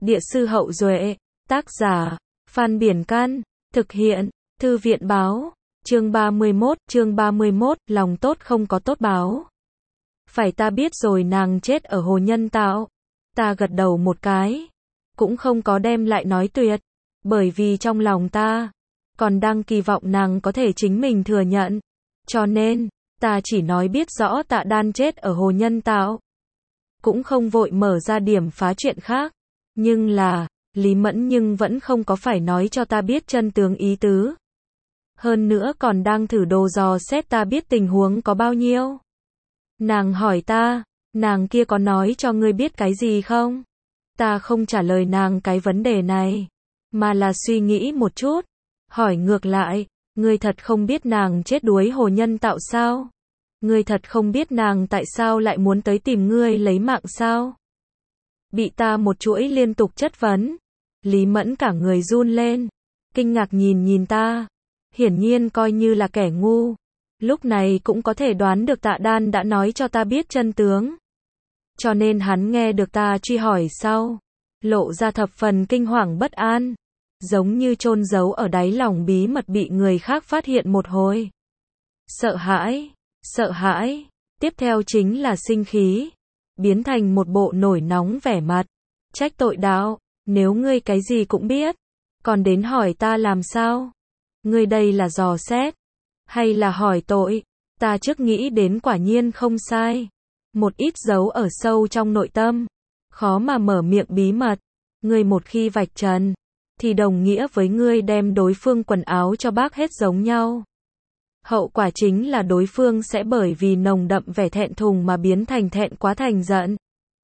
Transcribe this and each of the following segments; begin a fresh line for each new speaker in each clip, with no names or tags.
Địa sư Hậu Duệ, tác giả, Phan Biển Can, thực hiện, Thư viện Báo, chương 31, lòng tốt không có tốt báo. Phải ta biết rồi nàng chết ở hồ nhân tạo. Ta gật đầu một cái, cũng không có đem lại nói tuyệt, bởi vì trong lòng ta, còn đang kỳ vọng nàng có thể chính mình thừa nhận. Cho nên, ta chỉ nói biết rõ Tạ Đan chết ở hồ nhân tạo. Cũng không vội mở ra điểm phá chuyện khác. Nhưng là, Lý Mẫn nhưng vẫn không có phải nói cho ta biết chân tướng ý tứ. Hơn nữa còn đang thử đồ dò xét ta biết tình huống có bao nhiêu. Nàng hỏi ta, nàng kia có nói cho ngươi biết cái gì không? Ta không trả lời nàng cái vấn đề này, mà là suy nghĩ một chút. Hỏi ngược lại, ngươi thật không biết nàng chết đuối hồ nhân tạo sao? Ngươi thật không biết nàng tại sao lại muốn tới tìm ngươi lấy mạng sao? Bị ta một chuỗi liên tục chất vấn, Lý Mẫn cả người run lên, kinh ngạc nhìn ta, hiển nhiên coi như là kẻ ngu, lúc này cũng có thể đoán được Tạ Đan đã nói cho ta biết chân tướng. Cho nên hắn nghe được ta truy hỏi sau, lộ ra thập phần kinh hoàng bất an, giống như chôn giấu ở đáy lòng bí mật bị người khác phát hiện một hồi. Sợ hãi, tiếp theo chính là sinh khí, biến thành một bộ nổi nóng vẻ mặt, trách tội đạo, nếu ngươi cái gì cũng biết, còn đến hỏi ta làm sao? Ngươi đây là dò xét, hay là hỏi tội? Ta trước nghĩ đến quả nhiên không sai, một ít dấu ở sâu trong nội tâm, khó mà mở miệng bí mật, ngươi một khi vạch trần, thì đồng nghĩa với ngươi đem đối phương quần áo cho bác hết giống nhau. Hậu quả chính là đối phương sẽ bởi vì nồng đậm vẻ thẹn thùng mà biến thành thẹn quá thành giận.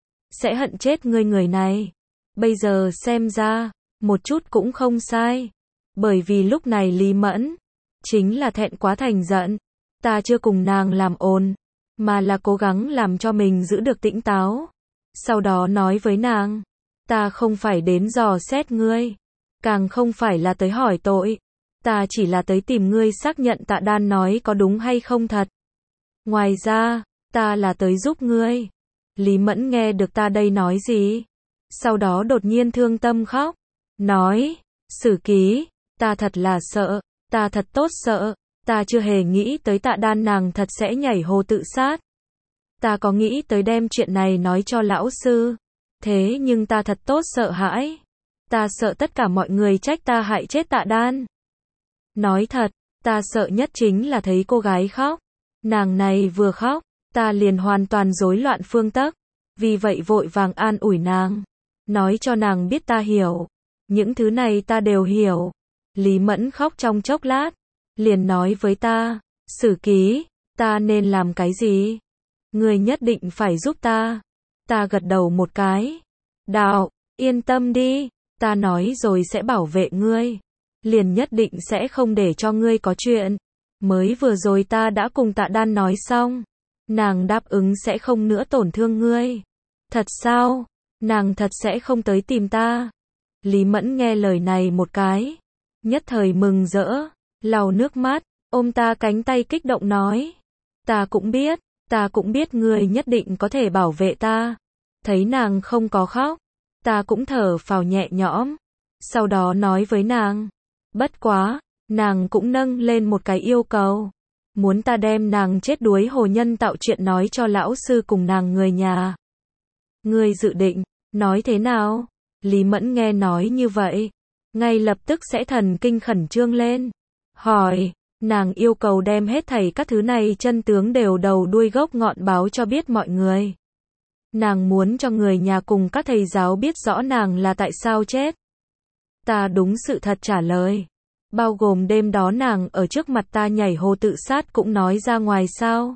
Sẽ hận chết ngươi người này. Bây giờ xem ra, một chút cũng không sai. Bởi vì lúc này Lý Mẫn, chính là thẹn quá thành giận. Ta chưa cùng nàng làm ồn, mà là cố gắng làm cho mình giữ được tĩnh táo. Sau đó nói với nàng, ta không phải đến dò xét ngươi, càng không phải là tới hỏi tội. Ta chỉ là tới tìm ngươi xác nhận Tạ Đan nói có đúng hay không thật. Ngoài ra, ta là tới giúp ngươi. Lý Mẫn nghe được ta đây nói gì? Sau đó đột nhiên thương tâm khóc. Nói, Sử Ký, ta thật là sợ, ta thật tốt sợ. Ta chưa hề nghĩ tới Tạ Đan nàng thật sẽ nhảy hồ tự sát. Ta có nghĩ tới đem chuyện này nói cho lão sư. Thế nhưng ta thật tốt sợ hãi. Ta sợ tất cả mọi người trách ta hại chết Tạ Đan. Nói thật, ta sợ nhất chính là thấy cô gái khóc. Nàng này vừa khóc, ta liền hoàn toàn rối loạn phương tấc. Vì vậy vội vàng an ủi nàng, nói cho nàng biết ta hiểu. Những thứ này ta đều hiểu. Lý Mẫn khóc trong chốc lát, liền nói với ta, Sử Ký, ta nên làm cái gì? Ngươi nhất định phải giúp ta. Ta gật đầu một cái. Đạo, yên tâm đi, ta nói rồi sẽ bảo vệ ngươi. Liền nhất định sẽ không để cho ngươi có chuyện. Mới vừa rồi ta đã cùng Tạ Đan nói xong. Nàng đáp ứng sẽ không nữa tổn thương ngươi. Thật sao? Nàng thật sẽ không tới tìm ta. Lý Mẫn nghe lời này một cái, nhất thời mừng rỡ, lau nước mắt, ôm ta cánh tay kích động nói. Ta cũng biết ngươi nhất định có thể bảo vệ ta. Thấy nàng không có khóc, ta cũng thở phào nhẹ nhõm. Sau đó nói với nàng, bất quá, nàng cũng nâng lên một cái yêu cầu. Muốn ta đem nàng chết đuối hồ nhân tạo chuyện nói cho lão sư cùng nàng người nhà. Ngươi dự định, nói thế nào? Lý Mẫn nghe nói như vậy, ngay lập tức sẽ thần kinh khẩn trương lên. Hỏi, nàng yêu cầu đem hết thảy các thứ này chân tướng đều đầu đuôi gốc ngọn báo cho biết mọi người. Nàng muốn cho người nhà cùng các thầy giáo biết rõ nàng là tại sao chết. Ta đúng sự thật trả lời. Bao gồm đêm đó nàng ở trước mặt ta nhảy hồ tự sát cũng nói ra ngoài sao?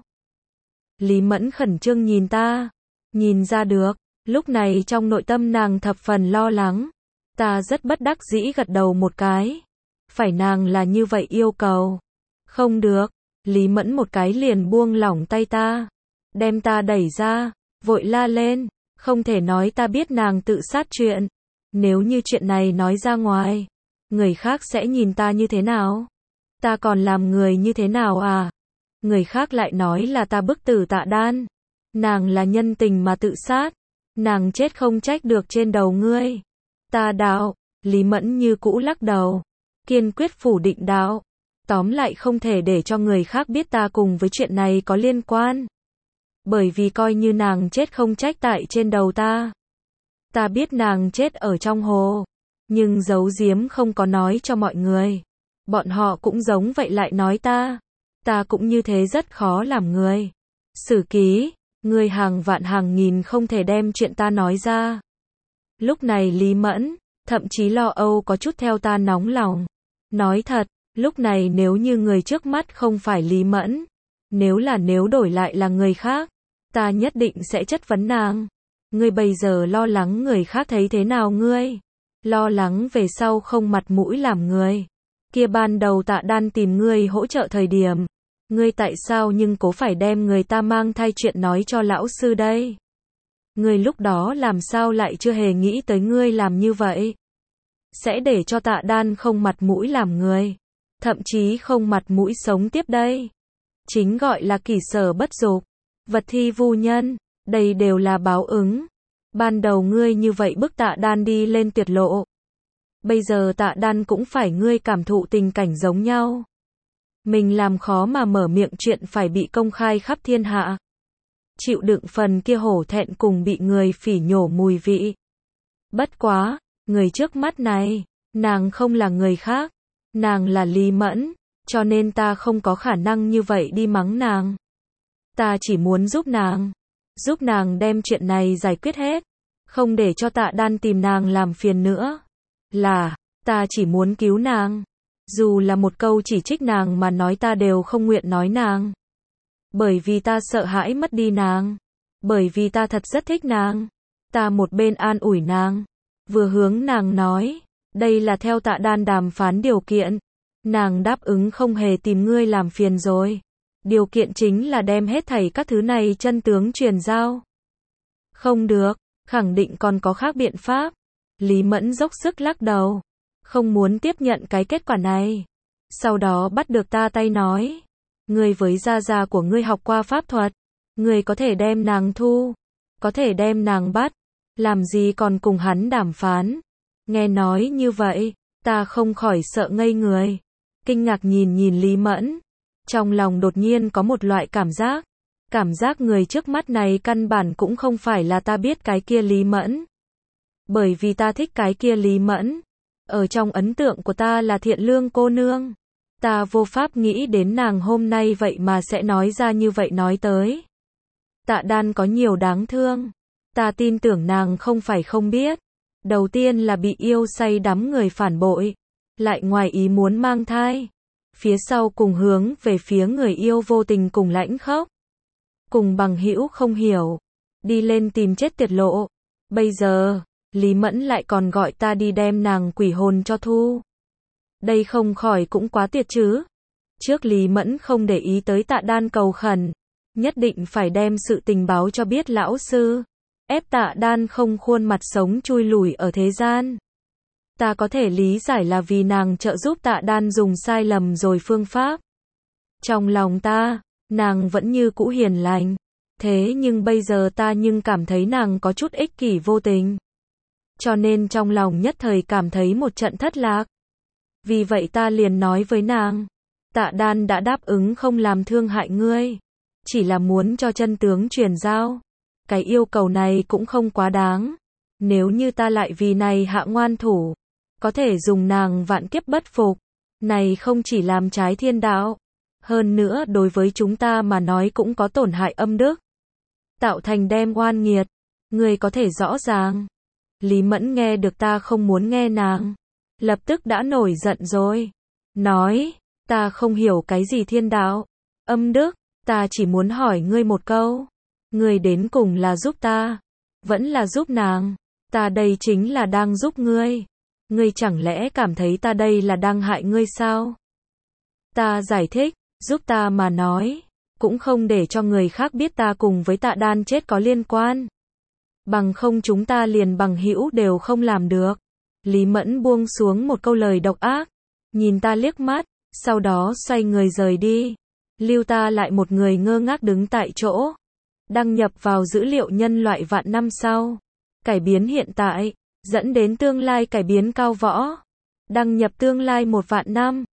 Lý Mẫn khẩn trương nhìn ta. Nhìn ra được, lúc này trong nội tâm nàng thập phần lo lắng. Ta rất bất đắc dĩ gật đầu một cái. Phải nàng là như vậy yêu cầu. Không được. Lý Mẫn một cái liền buông lỏng tay ta. Đem ta đẩy ra, vội la lên. Không thể nói ta biết nàng tự sát chuyện. Nếu như chuyện này nói ra ngoài, người khác sẽ nhìn ta như thế nào? Ta còn làm người như thế nào à? Người khác lại nói là ta bức tử Tạ Đan. Nàng là nhân tình mà tự sát. Nàng chết không trách được trên đầu ngươi. Ta đạo, Lý Mẫn như cũ lắc đầu, kiên quyết phủ định đạo. Tóm lại không thể để cho người khác biết ta cùng với chuyện này có liên quan. Bởi vì coi như nàng chết không trách tại trên đầu ta. Ta biết nàng chết ở trong hồ, nhưng giấu giếm không có nói cho mọi người. Bọn họ cũng giống vậy lại nói ta. Ta cũng như thế rất khó làm người. Sử ký, người hàng vạn hàng nghìn không thể đem chuyện ta nói ra. Lúc này Lý Mẫn, thậm chí lo âu có chút theo ta nóng lòng. Nói thật, lúc này nếu như người trước mắt không phải Lý Mẫn, nếu đổi lại là người khác, ta nhất định sẽ chất vấn nàng. Ngươi bây giờ lo lắng người khác thấy thế nào ngươi? Lo lắng về sau không mặt mũi làm người. Kia ban đầu Tạ Đan tìm ngươi hỗ trợ thời điểm, ngươi tại sao nhưng cố phải đem người ta mang thai chuyện nói cho lão sư đây? Ngươi lúc đó làm sao lại chưa hề nghĩ tới ngươi làm như vậy? Sẽ để cho Tạ Đan không mặt mũi làm người, thậm chí không mặt mũi sống tiếp đây. Chính gọi là kỷ sở bất dục, vật thi vu nhân, đây đều là báo ứng. Ban đầu ngươi như vậy bức Tạ Đan đi lên tuyệt lộ. Bây giờ Tạ Đan cũng phải ngươi cảm thụ tình cảnh giống nhau. Mình làm khó mà mở miệng chuyện phải bị công khai khắp thiên hạ. Chịu đựng phần kia hổ thẹn cùng bị người phỉ nhổ mùi vị. Bất quá, người trước mắt này, nàng không là người khác, nàng là Lý Mẫn, cho nên ta không có khả năng như vậy đi mắng nàng. Ta chỉ muốn giúp nàng đem chuyện này giải quyết hết, không để cho Tạ Đan tìm nàng làm phiền nữa. Ta chỉ muốn cứu nàng. Dù là một câu chỉ trích nàng mà nói ta đều không nguyện nói nàng. Bởi vì ta sợ hãi mất đi nàng. Bởi vì ta thật rất thích nàng. Ta một bên an ủi nàng, vừa hướng nàng nói, đây là theo Tạ Đan đàm phán điều kiện. Nàng đáp ứng không hề tìm ngươi làm phiền rồi. Điều kiện chính là đem hết thảy các thứ này chân tướng truyền giao. Không được, khẳng định còn có khác biện pháp. Lý Mẫn dốc sức lắc đầu, không muốn tiếp nhận cái kết quả này. Sau đó bắt được ta tay nói, ngươi với gia gia của ngươi học qua pháp thuật, ngươi có thể đem nàng thu, có thể đem nàng bắt, làm gì còn cùng hắn đàm phán. Nghe nói như vậy, ta không khỏi sợ ngây người, kinh ngạc nhìn Lý Mẫn, trong lòng đột nhiên có một loại cảm giác người trước mắt này căn bản cũng không phải là ta biết cái kia Lý Mẫn. Bởi vì ta thích cái kia Lý Mẫn, ở trong ấn tượng của ta là thiện lương cô nương. Ta vô pháp nghĩ đến nàng hôm nay vậy mà sẽ nói ra như vậy nói tới. Tạ Đan có nhiều đáng thương. Ta tin tưởng nàng không phải không biết. Đầu tiên là bị yêu say đắm người phản bội, lại ngoài ý muốn mang thai. Phía sau cùng hướng về phía người yêu vô tình cùng lãnh khốc. Cùng bằng hữu không hiểu, đi lên tìm chết tuyệt lộ. Bây giờ, Lý Mẫn lại còn gọi ta đi đem nàng quỷ hồn cho thu. Đây không khỏi cũng quá tuyệt chứ. Trước Lý Mẫn không để ý tới Tạ Đan cầu khẩn, nhất định phải đem sự tình báo cho biết lão sư, ép Tạ Đan không khuôn mặt sống chui lủi ở thế gian. Ta có thể lý giải là vì nàng trợ giúp Tạ Đan dùng sai lầm rồi phương pháp. Trong lòng ta, nàng vẫn như cũ hiền lành. Thế nhưng bây giờ ta nhưng cảm thấy nàng có chút ích kỷ vô tình. Cho nên trong lòng nhất thời cảm thấy một trận thất lạc. Vì vậy ta liền nói với nàng, Tạ Đan đã đáp ứng không làm thương hại ngươi, chỉ là muốn cho chân tướng truyền giao. Cái yêu cầu này cũng không quá đáng. Nếu như ta lại vì này hạ ngoan thủ, có thể dùng nàng vạn kiếp bất phục. Này không chỉ làm trái thiên đạo, hơn nữa đối với chúng ta mà nói cũng có tổn hại âm đức, tạo thành đem oan nghiệt. Ngươi có thể rõ ràng. Lý Mẫn nghe được ta không muốn nghe nàng, lập tức đã nổi giận rồi. Nói, ta không hiểu cái gì thiên đạo, âm đức, ta chỉ muốn hỏi ngươi một câu. Ngươi đến cùng là giúp ta, vẫn là giúp nàng? Ta đây chính là đang giúp ngươi. Ngươi chẳng lẽ cảm thấy ta đây là đang hại ngươi sao? Ta giải thích, giúp ta mà nói, cũng không để cho người khác biết ta cùng với Tạ Đan chết có liên quan. Bằng không chúng ta liền bằng hữu đều không làm được. Lý Mẫn buông xuống một câu lời độc ác, nhìn ta liếc mắt, sau đó xoay người rời đi. Lưu ta lại một người ngơ ngác đứng tại chỗ. Đăng nhập vào dữ liệu nhân loại vạn năm sau. Cải biến hiện tại. dẫn đến tương lai cải biến cao võ. Đăng nhập tương lai 1 vạn năm.